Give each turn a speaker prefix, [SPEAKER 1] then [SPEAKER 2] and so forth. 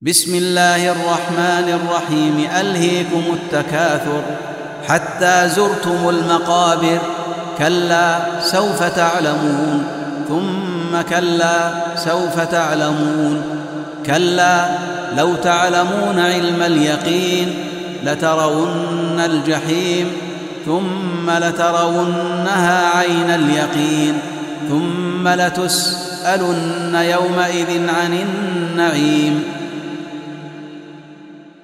[SPEAKER 1] بسم الله الرحمن الرحيم. ألهيكم التكاثر حتى زرتم المقابر. كلا سوف تعلمون ثم كلا سوف تعلمون. كلا لو تعلمون علم اليقين لترون الجحيم ثم لترونها عين اليقين ثم لتسألن يومئذ عن النعيم.